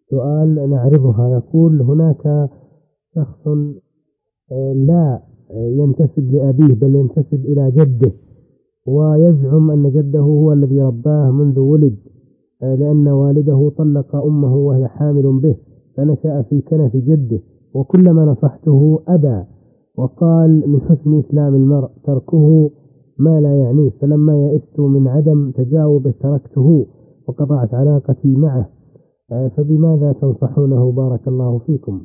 سؤال نعرضها. يقول: هناك شخص لا ينتسب لأبيه بل ينتسب إلى جده، ويزعم أن جده هو الذي رباه منذ ولد، لأن والده طلق أمه وهي حامل به، فنشأ في كنف جده، وكلما نصحته أبى، وقال من حسن إسلام المرء تركه ما لا يعنيه، فلما يئست من عدم تجاوبه تركته وقطعت علاقتي معه، فبماذا تنصحونه بارك الله فيكم؟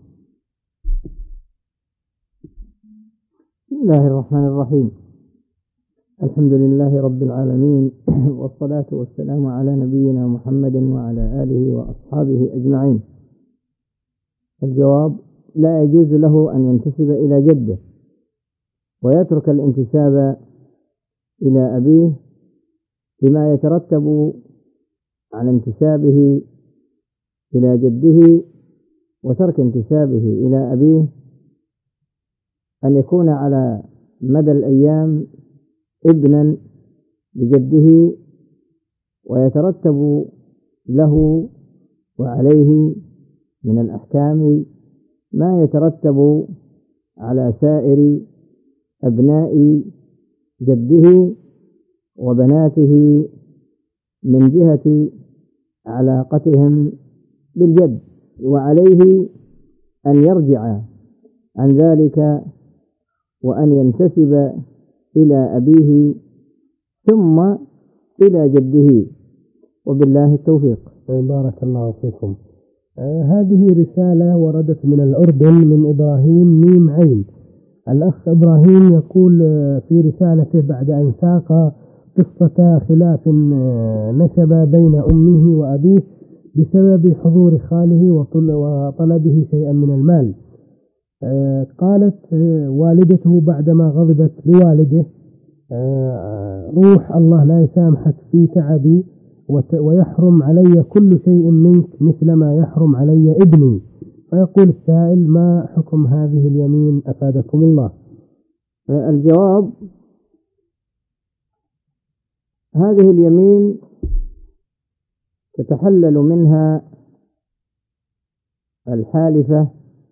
بسم الله الرحمن الرحيم. الحمد لله رب العالمين، والصلاة والسلام على نبينا محمد وعلى آله وأصحابه أجمعين. الجواب: لا يجوز له أن ينتسب إلى جده ويترك الانتساب إلى أبيه بما يترتب على انتسابه إلى جده وترك انتسابه إلى أبيه، أن يكون على مدى الأيام ابنا لجده، ويترتب له وعليه من الأحكام ما يترتب على سائر أبناء جده وبناته من جهة علاقتهم بالجد، وعليه أن يرجع عن ذلك وأن ينتسب إلى أبيه ثم إلى جده، وبالله التوفيق. بارك الله فيكم. هذه رسالة وردت من الأردن من إبراهيم ميم عين. الأخ إبراهيم يقول في رسالته بعد أن ساق قصة خلاف نشب بين أمه وأبيه بسبب حضور خاله وطلبه شيئا من المال، قالت والدته بعدما غضبت لوالده: روح الله لا يسامحك في تعبي، ويحرم علي كل شيء منك مثل ما يحرم علي ابني. فيقول السائل: ما حكم هذه اليمين أفادكم الله؟ الجواب: هذه اليمين تتحلل منها الحالفة،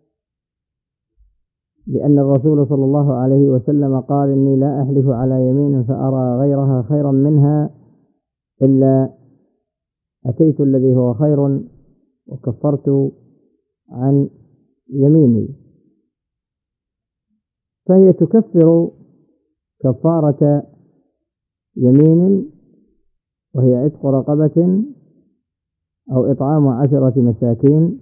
لأن الرسول صلى الله عليه وسلم قال: إني لا أحلف على يمين فأرى غيرها خيرا منها إلا أتيت الذي هو خير وكفرت عن يميني. فهي تكفر كفارة يمين، وهي عتق رقبة أو إطعام 10 مساكين،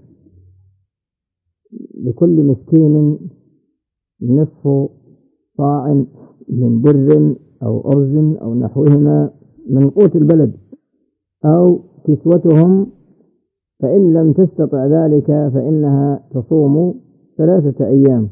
لكل مسكين نصف صاع من بر أو أرز أو نحوهما من قوت البلد، أو كسوتهم، فإن لم تستطع ذلك فإنها تصوم 3 أيام.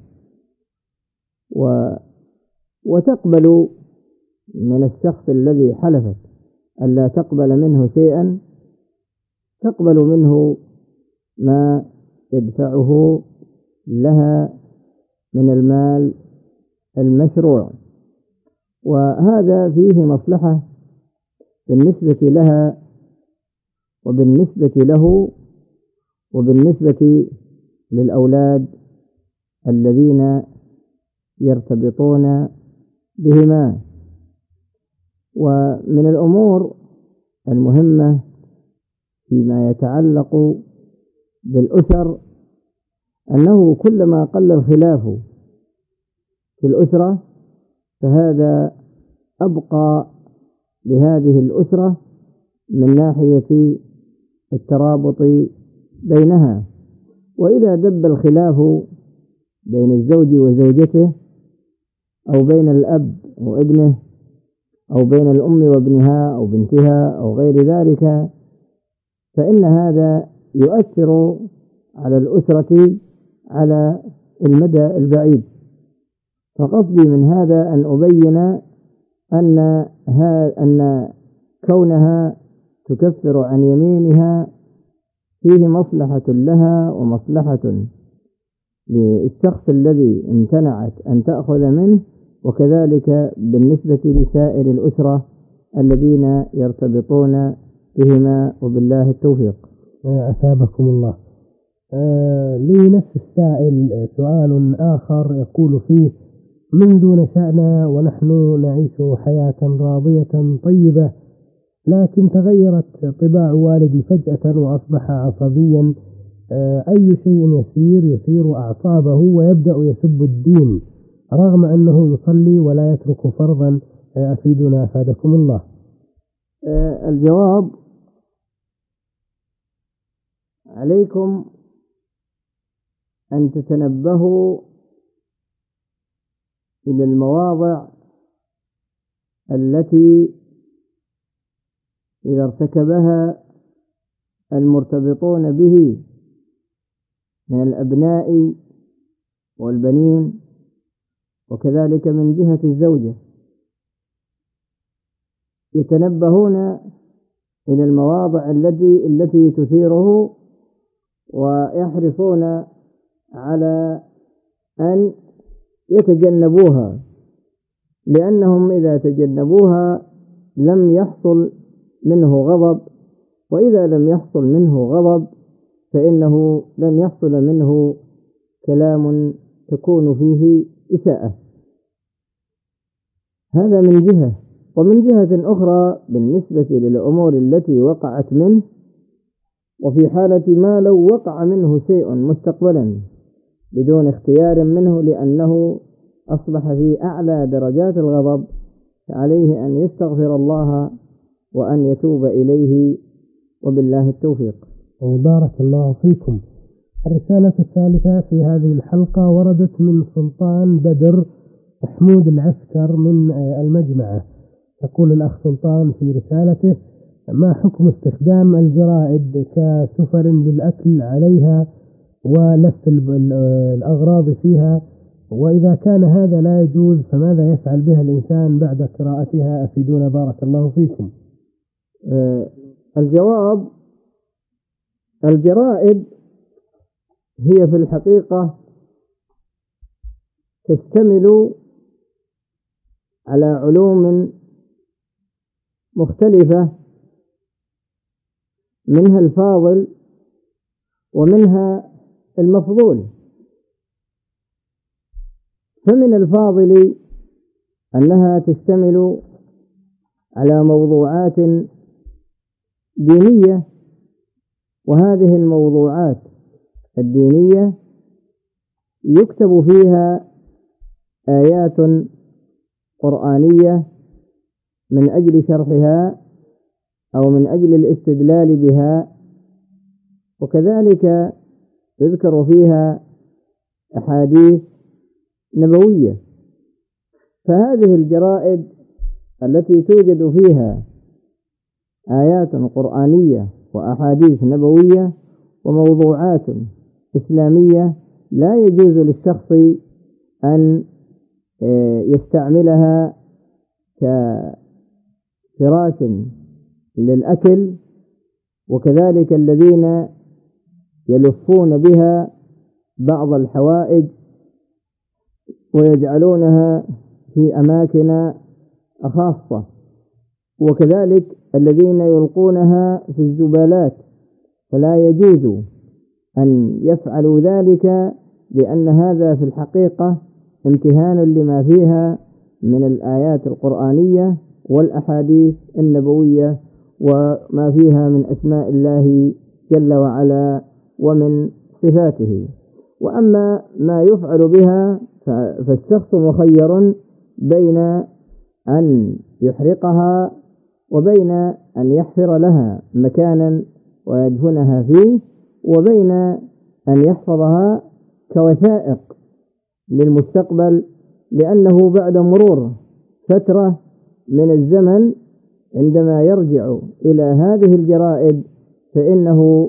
وتقبل من الشخص الذي حلفت ألا تقبل منه شيئا، تقبل منه ما يدفعه لها من المال المشروع، وهذا فيه مصلحة بالنسبة لها وبالنسبة له وبالنسبة للأولاد الذين يرتبطون بهما. ومن الأمور المهمة فيما يتعلق بالأسر أنه كلما قل الخلاف في الأسرة فهذا أبقى لهذه الأسرة من ناحية الترابط بينها. وإذا دب الخلاف بين الزوج وزوجته، أو بين الأب وابنه، أو بين الأم وابنها أو بنتها أو غير ذلك، فإن هذا يؤثر على الأسرة على المدى البعيد. فقصدي من هذا أن أبين أن كونها تكفر عن يمينها فيه مصلحة لها ومصلحة للشخص الذي امتنعت أن تأخذ منه، وكذلك بالنسبة لسائر الأسرة الذين يرتبطون بهما، وبالله التوفيق. أثابكم الله. لنفس السائل سؤال آخر يقول فيه: منذ نشأنا ونحن نعيش حياة راضية طيبة، لكن تغيرت طباع والدي فجأة وأصبح عصبيا. أي شيء يسير يثير أعصابه ويبدأ يسب الدين رغم أنه يصلي ولا يترك فرضا. أفيدنا أفادكم الله. الجواب: عليكم أن تتنبهوا إلى المواضع التي إذا ارتكبها المرتبطون به من الأبناء والبنين، وكذلك من جهة الزوجة، يتنبهون إلى المواضع التي تثيره، ويحرصون على أن يتجنبوها، لأنهم إذا تجنبوها لم يحصل منه غضب، وإذا لم يحصل منه غضب فإنه لن يحصل منه كلام تكون فيه إساءة. هذا من جهة. ومن جهة أخرى بالنسبة للأمور التي وقعت منه، وفي حالة ما لو وقع منه شيء مستقبلا بدون اختيار منه لأنه أصبح في أعلى درجات الغضب، فعليه أن يستغفر الله وأن يتوب إليه، وبالله التوفيق. بارك الله فيكم. الرسالة الثالثة في هذه الحلقة وردت من سلطان بدر محمود العسكر من المجمعة. يقول الأخ سلطان في رسالته: ما حكم استخدام الجرائد كسفر للأكل عليها ولف الأغراض فيها؟ وإذا كان هذا لا يجوز فماذا يفعل بها الإنسان بعد قراءتها؟ أفيدونا بارك الله فيكم. الجواب: الجرائد هي في الحقيقة تشتمل على علوم مختلفة، منها الفاضل ومنها المفضول. فمن الفاضل أنها تشتمل على موضوعات دينية، وهذه الموضوعات الدينية يكتب فيها آيات قرآنية من أجل شرحها أو من أجل الاستدلال بها، وكذلك يذكر فيها أحاديث نبوية. فهذه الجرائد التي توجد فيها آيات قرآنية وأحاديث نبوية وموضوعات إسلامية لا يجوز للشخص أن يستعملها كفراش للأكل، وكذلك الذين يلفون بها بعض الحوائج ويجعلونها في أماكن خاصة، وكذلك الذين يلقونها في الزبالات، فلا يجوز أن يفعلوا ذلك، لأن هذا في الحقيقة امتهان لما فيها من الآيات القرآنية والأحاديث النبوية وما فيها من أسماء الله جل وعلا ومن صفاته. وأما ما يفعل بها فالشخص مخير بين أن يحرقها وبين أن يحفر لها مكانا ويدفنها فيه، وبين أن يحفظها كوثائق للمستقبل، لأنه بعد مرور فترة من الزمن عندما يرجع إلى هذه الجرائد فإنه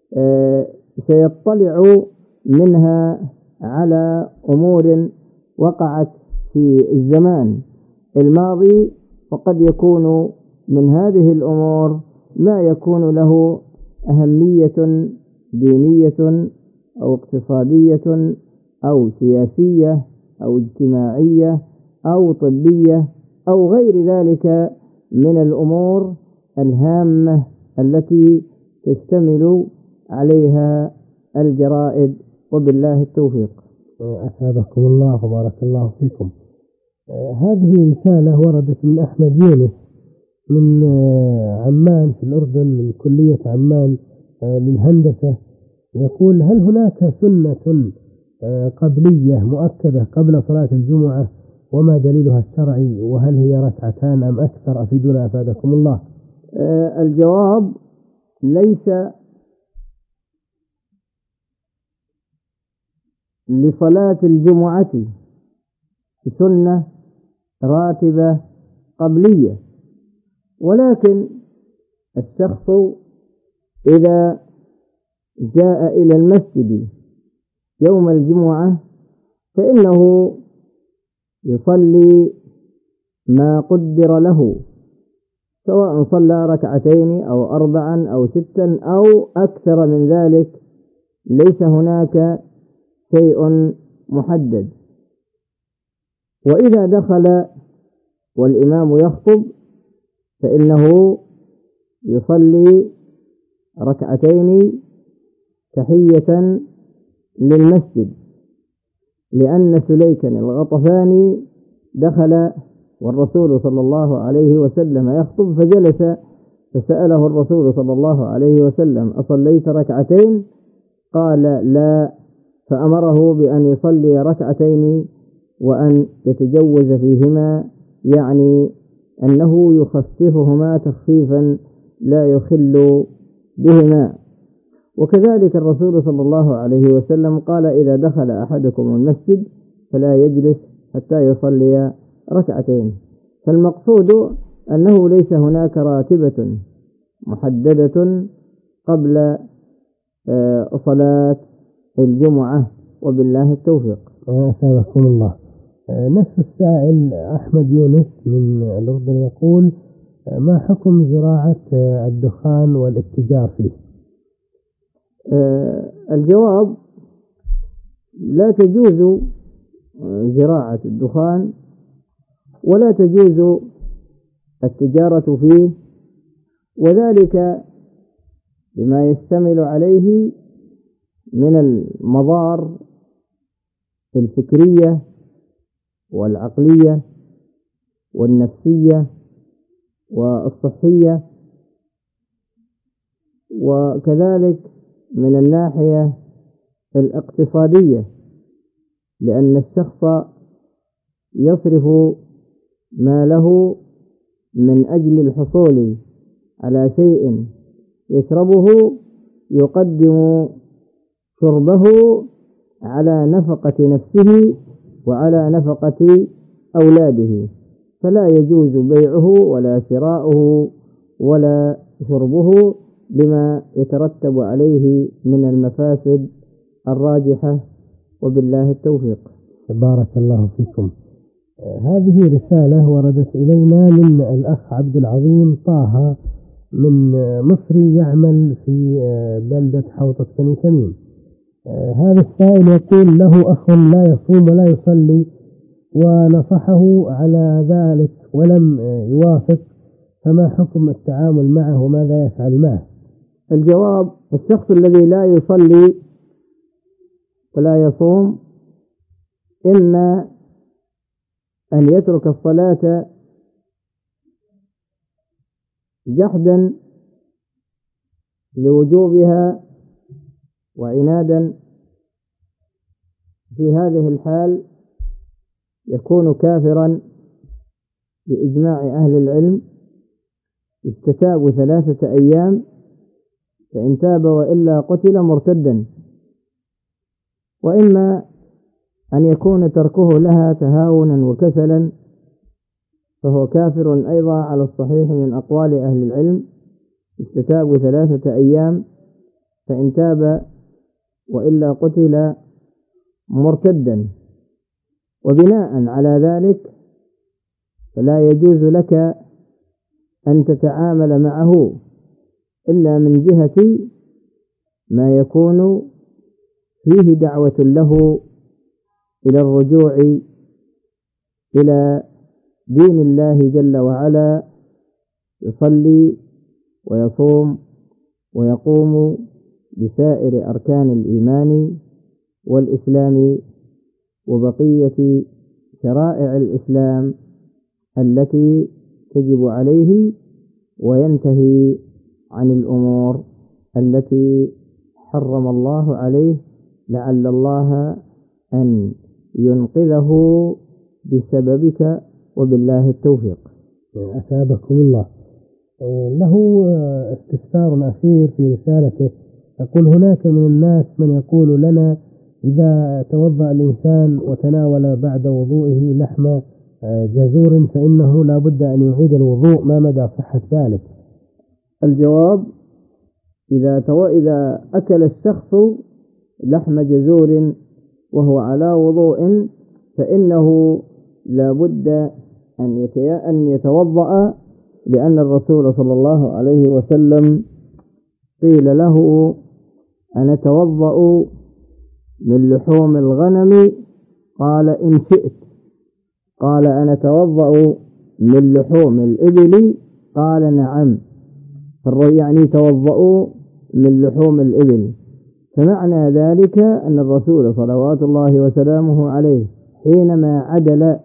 سيطلع منها على أمور وقعت في الزمان الماضي، وقد يكون من هذه الأمور ما يكون له أهمية دينية أو اقتصادية أو سياسية أو اجتماعية أو طبية أو غير ذلك من الأمور الهامة التي تشتمل عليها الجرائد، وبالله التوفيق. أثابكم الله وبارك الله فيكم. هذه رسالة وردت من أحمد يونس من عمان في الأردن، من كلية عمان للهندسة. يقول: هل هناك سنة قبلية مؤكدة قبل صلاة الجمعة؟ وما دليلها الشرعي؟ وهل هي ركعتان أم أكثر؟ أفيدونا أفادكم الله. الجواب: ليس لصلاة الجمعة سنة راتبة قبلية، ولكن الشخص إذا جاء إلى المسجد يوم الجمعة فإنه يصلي ما قدر له، سواء صلى ركعتين أو 4 أو 6 أو أكثر من ذلك، ليس هناك شيء محدد. وإذا دخل والإمام يخطب فإنه يصلي ركعتين تحية للمسجد، لأن سليكا الغطفاني دخل والرسول صلى الله عليه وسلم يخطب فجلس، فسأله الرسول صلى الله عليه وسلم: أصليت ركعتين؟ قال: لا. فأمره بأن يصلي ركعتين وأن يتجوز فيهما، يعني أنه يخففهما تخفيفا لا يخل بهما. وكذلك الرسول صلى الله عليه وسلم قال: إذا دخل أحدكم المسجد فلا يجلس حتى يصلي ركعتين. فالمقصود أنه ليس هناك راتبة محددة قبل صلاة الجمعة، وبالله التوفيق. أثابكم الله. نفس السائل أحمد يونس من الأردن يقول: ما حكم زراعة الدخان والاتجار فيه؟ الجواب: لا تجوز زراعة الدخان ولا تجوز التجارة فيه، وذلك بما يشتمل عليه من المضار الفكرية والعقلية والنفسية والصحية، وكذلك من الناحية الاقتصادية، لأن الشخص يصرف ماله من أجل الحصول على شيء يشربه، يقدم شربه على نفقة نفسه وعلى نفقة أولاده، فلا يجوز بيعه ولا شراؤه ولا شربه لما يترتب عليه من المفاسد الراجحة، وبالله التوفيق. بارك الله فيكم. هذه رسالة وردت إلينا من الأخ عبد العظيم طه من مصري يعمل في بلدة حوطة بني تميم. هذا السائل يقول: له أخ لا يصوم ولا يصلي، ونصحه على ذلك ولم يوافق، فما حكم التعامل معه وماذا يفعل معه؟ الجواب: الشخص الذي لا يصلي ولا يصوم إما أن يترك الصلاة جحدا لوجوبها وعنادا، في هذه الحال يكون كافرا بإجماع أهل العلم، يستتاب 3 أيام، فإن تاب وإلا قتل مرتدا. وإما أن يكون تركه لها تهاونا وكسلا، فهو كافر أيضا على الصحيح من أقوال أهل العلم، يستتاب 3 أيام، فإن تاب وإلا قتل مرتدا. وبناء على ذلك فلا يجوز لك أن تتعامل معه إلا من جهة ما يكون فيه دعوة له إلى الرجوع إلى دين الله جل وعلا، يصلي ويصوم ويقوم بسائر أركان الإيمان والإسلام وبقية شرائع الإسلام التي تجب عليه، وينتهي عن الأمور التي حرم الله عليه، لعل الله أن ينقذه بسببك، وبالله التوفيق. أثابكم الله. له استفسار أخير في رسالته، يقول: هناك من الناس من يقول لنا إذا توضأ الإنسان وتناول بعد وضوئه لحم جزور فإنه لا بد أن يعيد الوضوء، ما مدى صحة ذلك؟ الجواب: إذا أكل الشخص لحم جزور وهو على وضوء فإنه لا بد أن يتوضأ، لأن الرسول صلى الله عليه وسلم قيل له: أنا أتوضأ من لحوم الغنم؟ قال: إن شئت. قال: أنا أتوضأ من لحوم الإبل؟ قال: نعم. يعني توضأوا من لحوم الإبل. فمعنى ذلك أن الرسول صلوات الله وسلامه عليه حينما عدل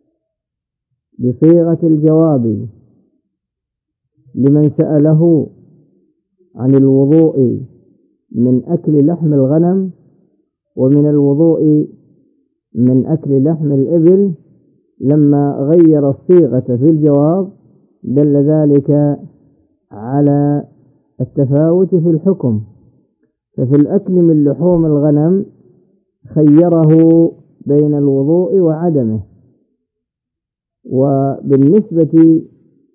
بصيغة الجواب لمن سأله عن الوضوء من أكل لحم الغنم ومن الوضوء من أكل لحم الإبل، لما غير الصيغة في الجواب دل ذلك على التفاوت في الحكم. ففي الأكل من لحوم الغنم خيره بين الوضوء وعدمه، وبالنسبة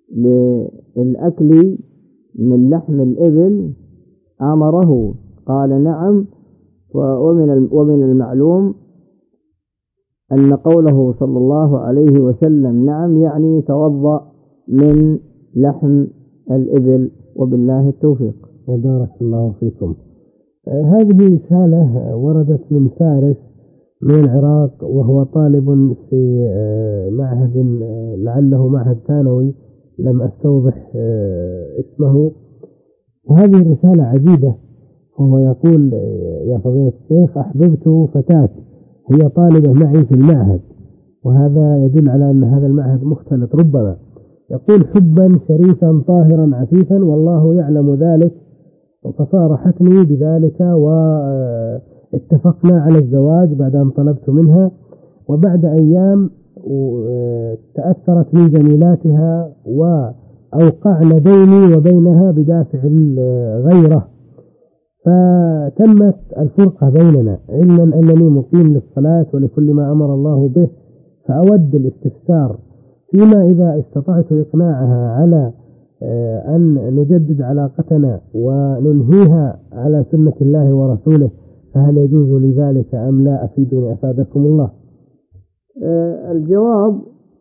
للأكل من لحم الإبل أمره، قال: نعم. ومن المعلوم أن قوله صلى الله عليه وسلم نعم يعني توضأ من لحم الإبل، وبالله التوفيق. بارك الله فيكم. هذه رسالة وردت من فارس من العراق، وهو طالب في معهد لعله معهد ثانوي، لم أستوضح اسمه. وهذه الرسالة عجيبة. وهو يقول: يا فضيلة الشيخ، أحببت فتاة هي طالبة معي في المعهد، وهذا يدل على أن هذا المعهد مختلط ربما. يقول: حبا شريفا طاهرا عفيفا، والله يعلم ذلك، فصارحتني بذلك واتفقنا على الزواج بعد أن طلبت منها. وبعد أيام تأثرت من جميلاتها وأوقعن بيني وبينها بدافع الغيرة، فتمت الفرقة بيننا، علما أنني مقيم للصلاة ولكل ما أمر الله به. فأود الاستفسار فيما إذا استطعت إقناعها على أن نجدد علاقتنا وننهيها على سنة الله ورسوله، فهل يجوز لذلك أم لا؟ أفيدوني أفادكم الله. الجواب: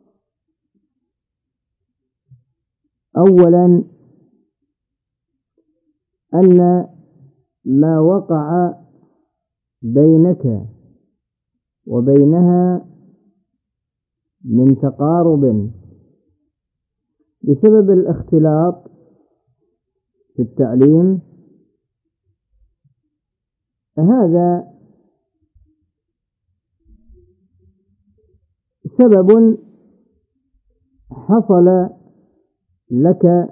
أولا أن ما وقع بينك وبينها من تقارب بسبب الاختلاط في التعليم، هذا سبب حصل لك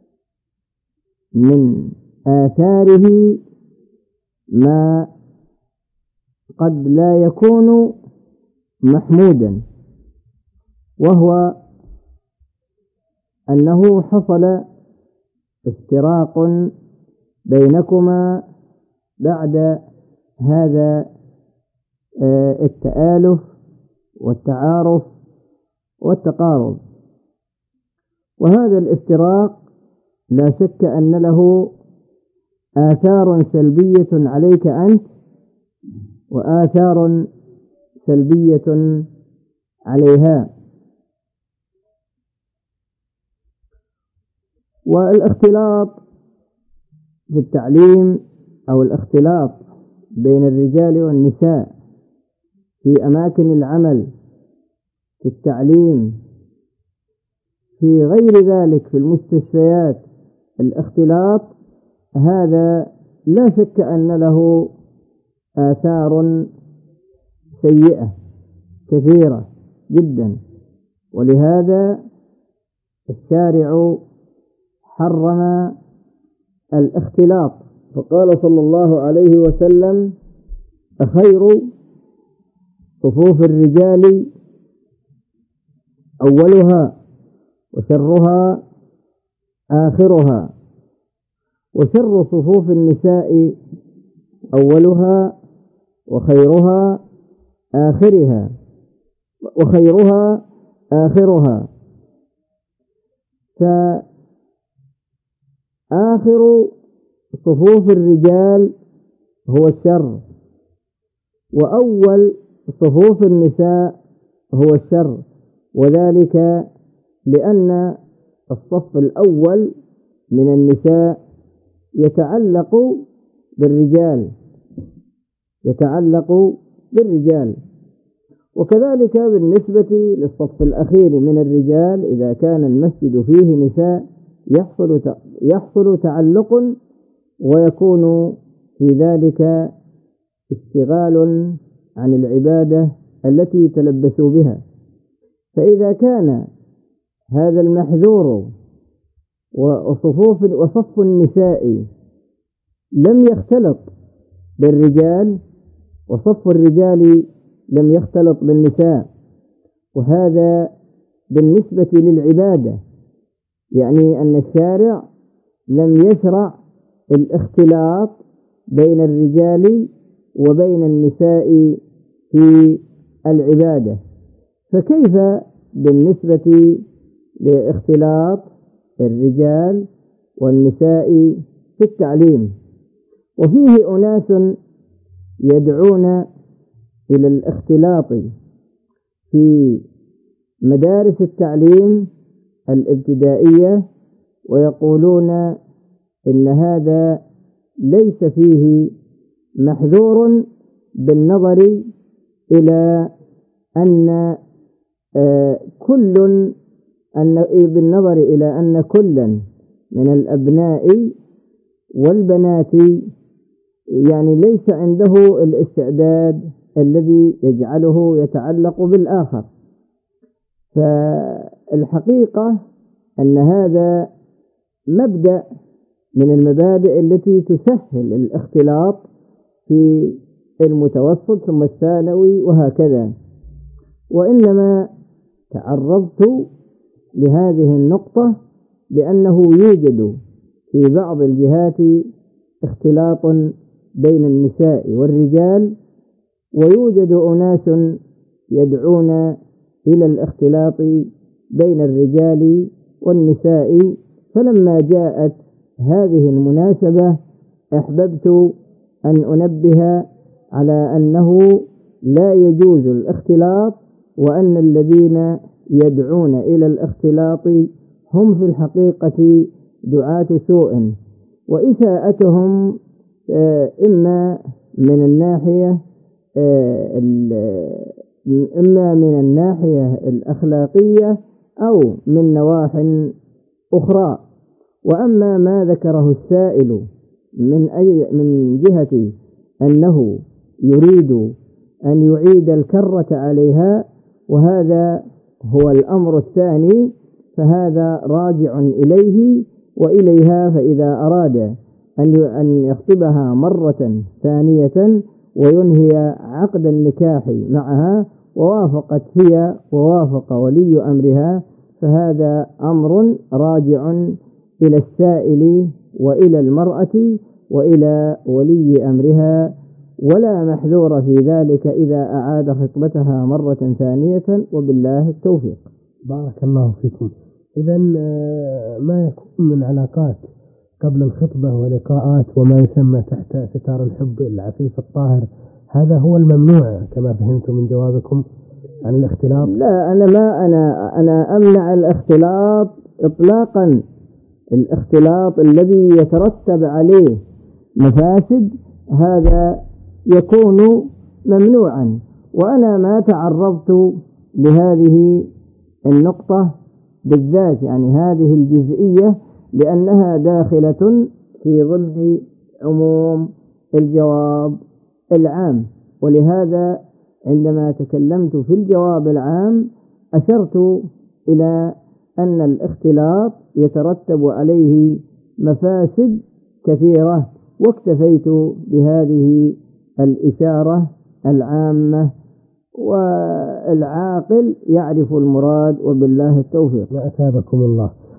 من آثاره ما قد لا يكون محمودا، وهو أنه حصل افتراق بينكما بعد هذا التآلف والتعارف والتقارب. وهذا الافتراق لا شك أن له آثار سلبية عليك أنت وآثار سلبية عليها. والاختلاط في التعليم أو الاختلاط بين الرجال والنساء في أماكن العمل، في التعليم، في غير ذلك، في المستشفيات، الاختلاط هذا لا شك أن له آثار سيئة كثيرة جدا، ولهذا الشارع حرم الاختلاط، فقال صلى الله عليه وسلم: خير صفوف الرجال أولها وشرها آخرها، وشر صفوف النساء أولها وخيرها آخرها. فآخر صفوف الرجال هو الشر، وأول صفوف النساء هو الشر، وذلك لأن الصف الأول من النساء يتعلق بالرجال، وكذلك بالنسبة للصف الأخير من الرجال إذا كان المسجد فيه نساء يحصل تعلق، ويكون في ذلك اشتغال عن العبادة التي تلبسوا بها. فإذا كان هذا المحذور وصف النساء لم يختلط بالرجال، وصف الرجال لم يختلط بالنساء، وهذا بالنسبة للعبادة، يعني أن الشارع لم يشرع الاختلاط بين الرجال وبين النساء في العبادة، فكيف بالنسبة لاختلاط الرجال والنساء في التعليم؟ وفيه أناس يدعون إلى الاختلاط في مدارس التعليم الابتدائية، ويقولون إن هذا ليس فيه محذور بالنظر إلى أن كل من الأبناء والبنات يعني ليس عنده الاستعداد الذي يجعله يتعلق بالآخر. فالحقيقة أن هذا مبدأ من المبادئ التي تسهل الاختلاط في المتوسط ثم الثانوي وهكذا، وإنما تعرضت لهذه النقطة لأنه يوجد في بعض الجهات اختلاط بين النساء والرجال، ويوجد أناس يدعون إلى الاختلاط بين الرجال والنساء، فلما جاءت هذه المناسبة أحببت أن أنبه على أنه لا يجوز الاختلاط، وأن الذين يدعون إلى الاختلاط هم في الحقيقة دعاة سوء، وإساءتهم إما من الناحية الأخلاقية أو من نواح أخرى. وأما ما ذكره السائل من جهة أنه يريد أن يعيد الكرة عليها، وهذا هو الأمر الثاني، فهذا راجع إليه وإليها، فإذا أراد أن يخطبها مرة ثانية وينهي عقد النكاح معها ووافقت هي ووافق ولي أمرها، فهذا أمر راجع إلى السائل وإلى المرأة وإلى ولي أمرها، ولا محذور في ذلك إذا أعاد خطبتها مرة ثانية، وبالله التوفيق. بارك الله فيكم. إذن ما يكون من علاقات قبل الخطبة ولقاءات وما يسمى تحت ستار الحب العفيف الطاهر، هذا هو الممنوع كما فهمت من جوابكم عن الاختلاط؟ لا، أنا أمنع الاختلاط إطلاقا. الاختلاط الذي يترتب عليه مفاسد هذا يكون ممنوعا، وأنا ما تعرضت لهذه النقطة بالذات، يعني هذه الجزئية، لأنها داخلة في ضمن عموم الجواب العام. ولهذا عندما تكلمت في الجواب العام أشرت إلى أن الاختلاط يترتب عليه مفاسد كثيرة، واكتفيت بهذه الإشارة العامة، والعاقل يعرف المراد، وبالله التوفيق. أثابكم الله.